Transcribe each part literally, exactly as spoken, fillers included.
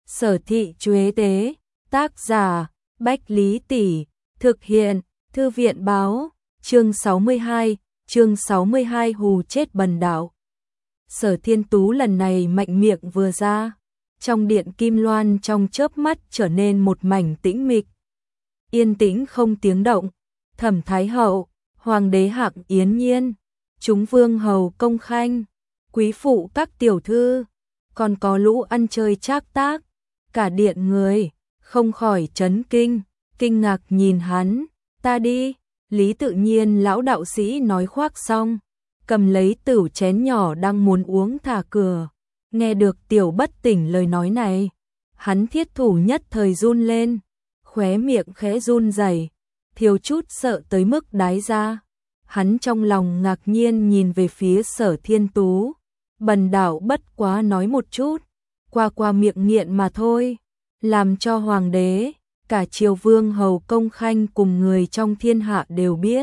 Sở Thị Chuế Tế, tác giả Bách Lý Tỷ, thực hiện Thư viện Báo, chương sáu mươi hai, chương sáu mươi hai hù chết Bần Đạo. Sở Thiên Tú lần này mạnh miệng vừa ra, trong điện Kim Loan trong chớp mắt trở nên một mảnh tĩnh mịch. Yên tĩnh không tiếng động, Thẩm Thái Hậu, Hoàng đế Hạng Yến Nhiên, chúng vương hầu Công Khanh, quý phụ các tiểu thư, còn có lũ ăn chơi trác tác, cả điện người không khỏi chấn kinh, kinh ngạc nhìn hắn. Ta đi. Lý Tự Nhiên lão đạo sĩ nói khoác xong, cầm lấy tửu chén nhỏ đang muốn uống thả cửa. Nghe được Tiểu Bất Tỉnh lời nói này, hắn thiết thủ nhất thời run lên, khóe miệng khẽ run rẩy, thiếu chút sợ tới mức đái ra. Hắn trong lòng ngạc nhiên nhìn về phía Sở Thiên Tú, Bần Đạo bất quá nói một chút, qua qua miệng nghiện mà thôi, làm cho hoàng đế, cả triều vương hầu Công Khanh cùng người trong thiên hạ đều biết.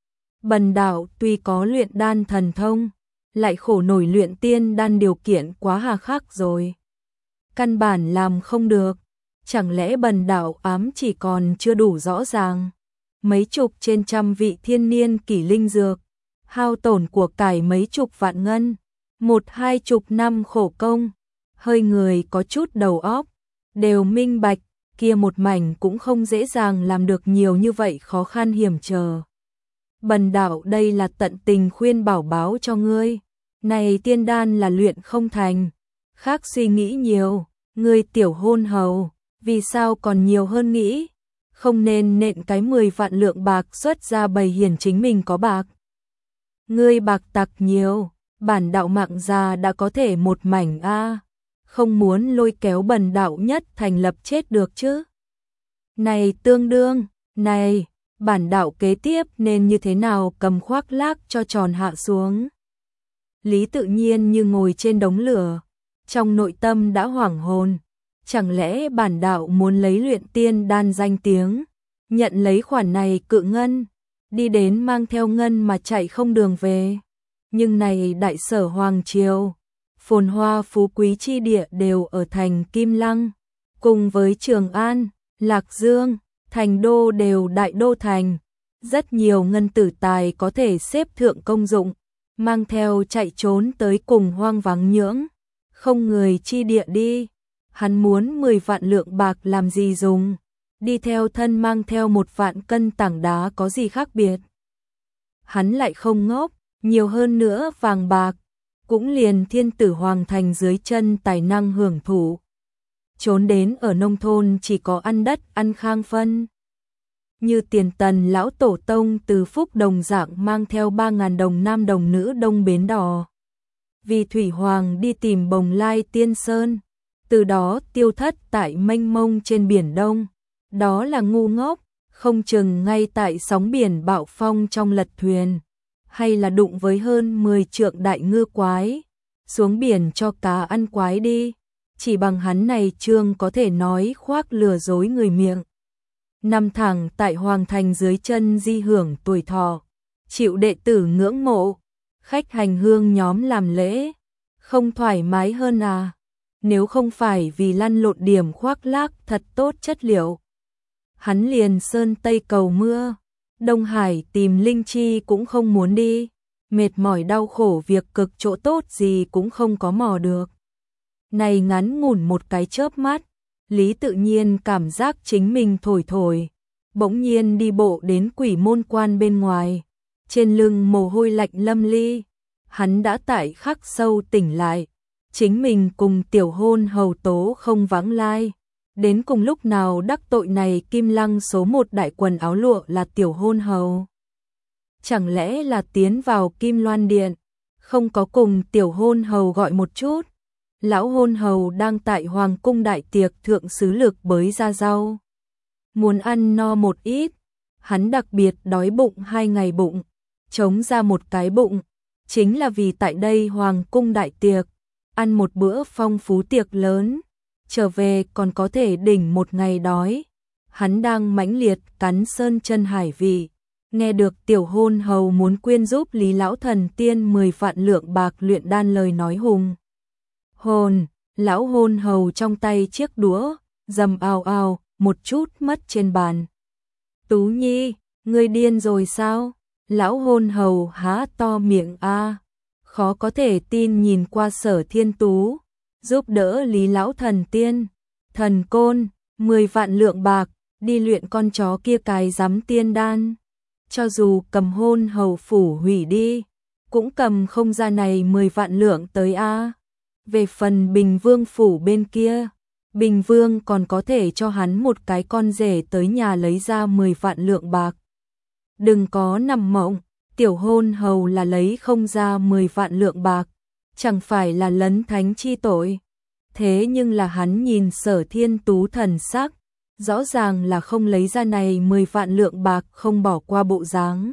Bần Đạo tuy có luyện đan thần thông, lại khổ nổi luyện tiên đan điều kiện quá hà khắc rồi. Căn bản làm không được, chẳng lẽ Bần Đạo ám chỉ còn chưa đủ rõ ràng. Mấy chục trên trăm vị thiên niên kỷ linh dược, hao tổn của cải mấy chục vạn ngân, một hai chục năm khổ công, hơi người có chút đầu óc, đều minh bạch, kia một mảnh cũng không dễ dàng làm được nhiều như vậy khó khăn hiểm trở. Bần Đạo đây là tận tình khuyên bảo báo cho ngươi, này tiên đan là luyện không thành, khác suy nghĩ nhiều, ngươi tiểu hôn hầu, vì sao còn nhiều hơn nghĩ, không nên nện cái mười vạn lượng bạc xuất ra bày hiển chính mình có bạc. Ngươi bạc tặc nhiều, bản đạo mạng già đã có thể một mảnh a, không muốn lôi kéo Bần Đạo nhất thành lập chết được chứ. Này tương đương, này, bản đạo kế tiếp nên như thế nào cầm khoác lác cho tròn hạ xuống. Lý Tự Nhiên như ngồi trên đống lửa, trong nội tâm đã hoảng hồn, chẳng lẽ bản đạo muốn lấy luyện tiên đan danh tiếng, nhận lấy khoản này cự ngân, đi đến mang theo ngân mà chạy không đường về. Nhưng này đại sở hoàng triều, phồn hoa phú quý chi địa đều ở thành Kim Lăng, cùng với Trường An, Lạc Dương, thành đô đều đại đô thành, rất nhiều ngân tử tài có thể xếp thượng công dụng, mang theo chạy trốn tới cùng hoang vắng nhưỡng, không người chi địa đi. Hắn muốn mười vạn lượng bạc làm gì dùng, đi theo thân mang theo một vạn cân tảng đá có gì khác biệt. Hắn lại không ngốc, nhiều hơn nữa vàng bạc, cũng liền thiên tử hoàng thành dưới chân tài năng hưởng thụ. Trốn đến ở nông thôn chỉ có ăn đất ăn khang phân. Như tiền tần lão tổ tông từ Phúc Đồng dạng mang theo ba ngàn đồng nam đồng nữ đông bến đò. Vì Thủy Hoàng đi tìm Bồng Lai Tiên Sơn, từ đó tiêu thất tại mênh mông trên biển Đông. Đó là ngu ngốc, không chừng ngay tại sóng biển bạo phong trong lật thuyền, hay là đụng với hơn mười trượng đại ngư quái, xuống biển cho cá ăn quái đi. Chỉ bằng hắn này trương có thể nói khoác lừa dối người miệng. Nằm thẳng tại hoàng thành dưới chân di hưởng tuổi thọ, chịu đệ tử ngưỡng mộ, khách hành hương nhóm làm lễ, không thoải mái hơn à. Nếu không phải vì lăn lộn điểm khoác lác thật tốt chất liệu, hắn liền sơn tây cầu mưa, Đông Hải tìm linh chi cũng không muốn đi, mệt mỏi đau khổ việc cực chỗ tốt gì cũng không có mò được. Này ngắn ngủn một cái chớp mắt, Lý Tự Nhiên cảm giác chính mình thổi thổi, bỗng nhiên đi bộ đến Quỷ Môn Quan bên ngoài, trên lưng mồ hôi lạnh lâm ly, hắn đã tại khắc sâu tỉnh lại. Chính mình cùng tiểu hôn hầu tố không vắng lai, đến cùng lúc nào đắc tội này Kim Lăng số một đại quần áo lụa là tiểu hôn hầu. Chẳng lẽ là tiến vào Kim Loan Điện, không có cùng tiểu hôn hầu gọi một chút. Lão hôn hầu đang tại hoàng cung đại tiệc thượng sứ lực bới ra rau, muốn ăn no một ít, hắn đặc biệt đói bụng hai ngày bụng, chống ra một cái bụng, chính là vì tại đây hoàng cung đại tiệc, ăn một bữa phong phú tiệc lớn, trở về còn có thể đỉnh một ngày đói. Hắn đang mãnh liệt cắn sơn chân hải vị, nghe được tiểu hôn hầu muốn quyên giúp Lý lão thần tiên mười vạn lượng bạc luyện đan lời nói hùng hồn, Lão hôn hầu trong tay chiếc đũa, dầm ào ào, một chút mất trên bàn. Tú Nhi, ngươi điên rồi sao? Lão hôn hầu há to miệng a, khó có thể tin nhìn qua Sở Thiên Tú, giúp đỡ Lý lão thần tiên, thần côn, mười vạn lượng bạc, đi luyện con chó kia cái giám tiên đan. Cho dù cầm hôn hầu phủ hủy đi, cũng cầm không ra này mười vạn lượng tới a. Về phần Bình Vương phủ bên kia, Bình Vương còn có thể cho hắn một cái con rể tới nhà lấy ra mười vạn lượng bạc. Đừng có nằm mộng, tiểu hôn hầu là lấy không ra mười vạn lượng bạc, chẳng phải là lấn thánh chi tội. Thế nhưng là hắn nhìn Sở Thiên Tú thần sắc, rõ ràng là không lấy ra này mười vạn lượng bạc không bỏ qua bộ dáng.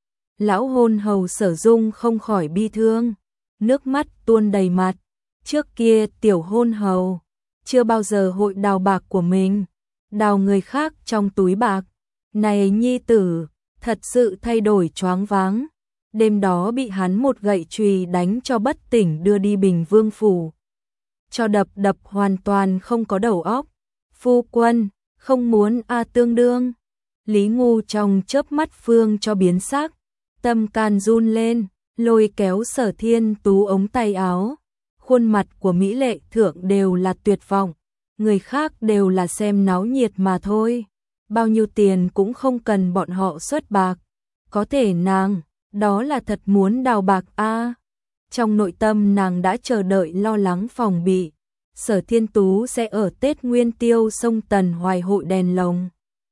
Lão hôn hầu Sở Dung không khỏi bi thương, nước mắt tuôn đầy mặt. Trước kia tiểu hôn hầu chưa bao giờ hội đào bạc của mình, đào người khác trong túi bạc. Này nhi tử, thật sự thay đổi choáng váng. Đêm đó bị hắn một gậy chùy đánh cho bất tỉnh đưa đi Bình Vương phủ. Cho đập đập hoàn toàn không có đầu óc. Phu quân, không muốn a tương đương. Lý Ngu trong chớp mắt phương cho biến sắc, tâm can run lên, lôi kéo Sở Thiên Tú ống tay áo. Khuôn mặt của mỹ lệ thượng đều là tuyệt vọng, người khác đều là xem náo nhiệt mà thôi. Bao nhiêu tiền cũng không cần bọn họ xuất bạc. Có thể nàng, đó là thật muốn đào bạc a. Trong nội tâm nàng đã chờ đợi lo lắng phòng bị. Sở Thiên Tú sẽ ở Tết Nguyên Tiêu sông Tần Hoài hội đèn lồng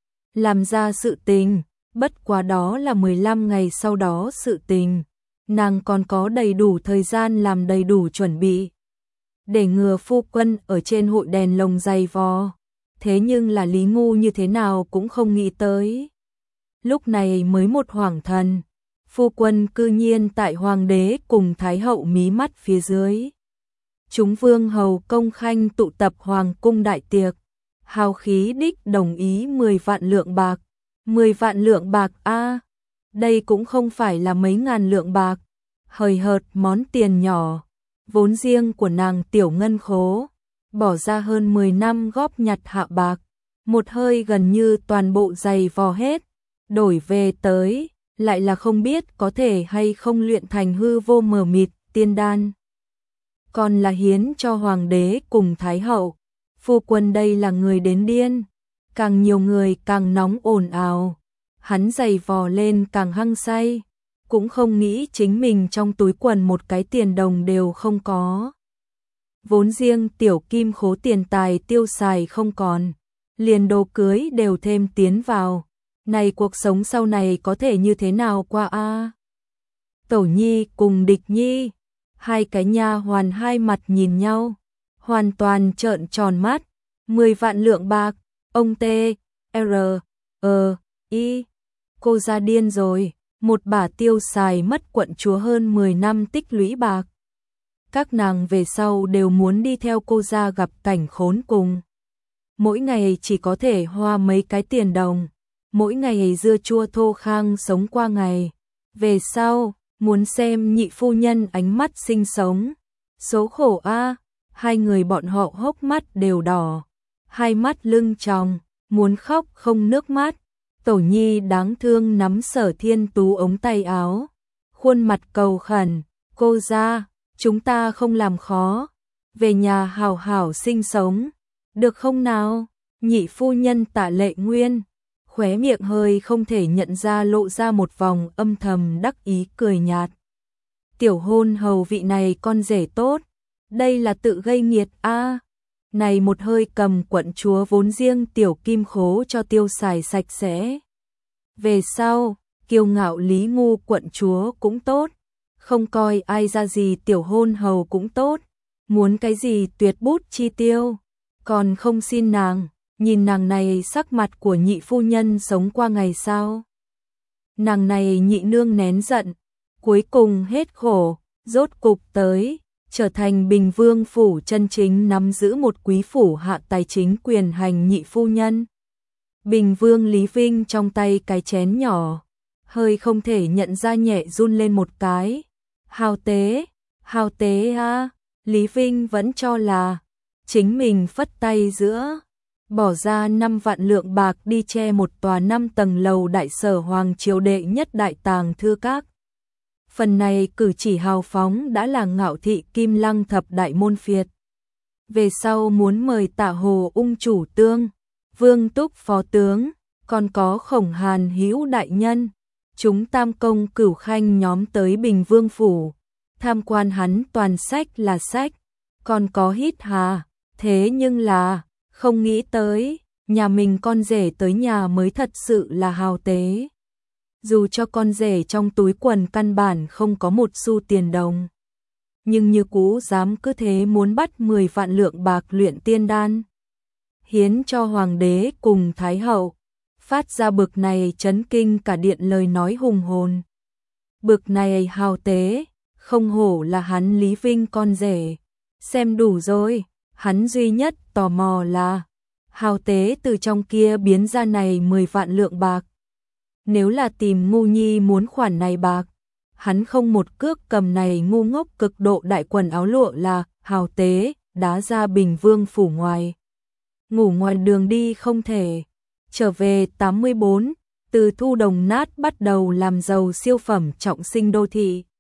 làm ra sự tình, bất quá đó là mười lăm ngày sau đó sự tình. Nàng còn có đầy đủ thời gian làm đầy đủ chuẩn bị, để ngừa phu quân ở trên hội đèn lồng dày vò. Thế nhưng là Lý Ngu như thế nào cũng không nghĩ tới. Lúc này mới một hoàng thần, phu quân cư nhiên tại hoàng đế cùng thái hậu mí mắt phía dưới. Chúng vương hầu công khanh tụ tập hoàng cung đại tiệc, hào khí đích đồng ý mười vạn lượng bạc. mười vạn lượng bạc a, đây cũng không phải là mấy ngàn lượng bạc, hời hợt món tiền nhỏ, vốn riêng của nàng tiểu ngân khố, bỏ ra hơn mười năm góp nhặt hạ bạc, một hơi gần như toàn bộ giày vò hết, đổi về tới, lại là không biết có thể hay không luyện thành hư vô mờ mịt tiên đan. Còn là hiến cho hoàng đế cùng thái hậu, phu quân đây là người đến điên, càng nhiều người càng nóng ồn ào, hắn giày vò lên càng hăng say, cũng không nghĩ chính mình trong túi quần một cái tiền đồng đều không có. Vốn riêng tiểu kim khố tiền tài tiêu xài không còn, liền đồ cưới đều thêm tiến vào, này cuộc sống sau này có thể như thế nào qua a? Tẩu Nhi cùng Địch Nhi, hai cái nha hoàn hai mặt nhìn nhau, hoàn toàn trợn tròn mắt. Mười vạn lượng bạc, ông T, R, E, I, cô ra điên rồi, một bà tiêu xài mất quận chúa hơn mười năm tích lũy bạc. Các nàng về sau đều muốn đi theo cô ra gặp cảnh khốn cùng. Mỗi ngày chỉ có thể hoa mấy cái tiền đồng, mỗi ngày dưa chua thô khang sống qua ngày. Về sau, muốn xem nhị phu nhân ánh mắt sinh sống. Số khổ a, hai người bọn họ hốc mắt đều đỏ, hai mắt lưng tròng, muốn khóc không nước mắt. Tổ Nhi đáng thương nắm Sở Thiên Tú ống tay áo, khuôn mặt cầu khẩn, cô ra, chúng ta không làm khó, về nhà hảo hảo sinh sống, được không nào? Nhị phu nhân Tạ Lệ Nguyên, khóe miệng hơi không thể nhận ra lộ ra một vòng âm thầm đắc ý cười nhạt. Tiểu hôn hầu vị này con rể tốt, đây là tự gây nghiệt a. Này một hơi cầm quận chúa vốn riêng tiểu kim khố cho tiêu xài sạch sẽ. Về sau, kiêu ngạo Lý Ngu quận chúa cũng tốt, không coi ai ra gì tiểu hôn hầu cũng tốt, muốn cái gì tuyệt bút chi tiêu, còn không xin nàng, nhìn nàng này sắc mặt của nhị phu nhân sống qua ngày sau. Nàng này nhị nương nén giận, cuối cùng hết khổ, rốt cục tới, trở thành Bình Vương phủ chân chính nắm giữ một quý phủ hạ tài chính quyền hành nhị phu nhân. Bình Vương Lý Vinh trong tay cái chén nhỏ, hơi không thể nhận ra nhẹ run lên một cái. Hào tế, hào tế a, Lý Vinh vẫn cho là chính mình phất tay giữa, bỏ ra năm vạn lượng bạc đi che một tòa năm tầng lầu đại sở hoàng triều đệ nhất đại tàng thư các. Phần này cử chỉ hào phóng đã là ngạo thị Kim Lăng thập đại môn phiệt. Về sau muốn mời Tạ Hồ ung chủ tương, Vương Túc phó tướng, còn có Khổng Hàn hữu đại nhân, chúng tam công cửu khanh nhóm tới Bình Vương phủ, tham quan hắn toàn sách là sách, còn có hít hà, thế nhưng là không nghĩ tới, nhà mình con rể tới nhà mới thật sự là hào tế. Dù cho con rể trong túi quần căn bản không có một xu tiền đồng, nhưng như cũ dám cứ thế muốn bắt mười vạn lượng bạc luyện tiên đan, hiến cho hoàng đế cùng thái hậu, phát ra bực này chấn kinh cả điện lời nói hùng hồn. Bực này hào tế, không hổ là hắn Lý Vinh con rể, xem đủ rồi, hắn duy nhất tò mò là hào tế từ trong kia biến ra này mười vạn lượng bạc. Nếu là tìm ngu nhi muốn khoản này bạc, hắn không một cước cầm này ngu ngốc cực độ đại quần áo lụa là hào tế, đá ra Bình Vương phủ ngoài. Ngủ ngoài đường đi không thể. Trở về tám mươi bốn, từ thu đồng nát bắt đầu làm giàu siêu phẩm trọng sinh đô thị.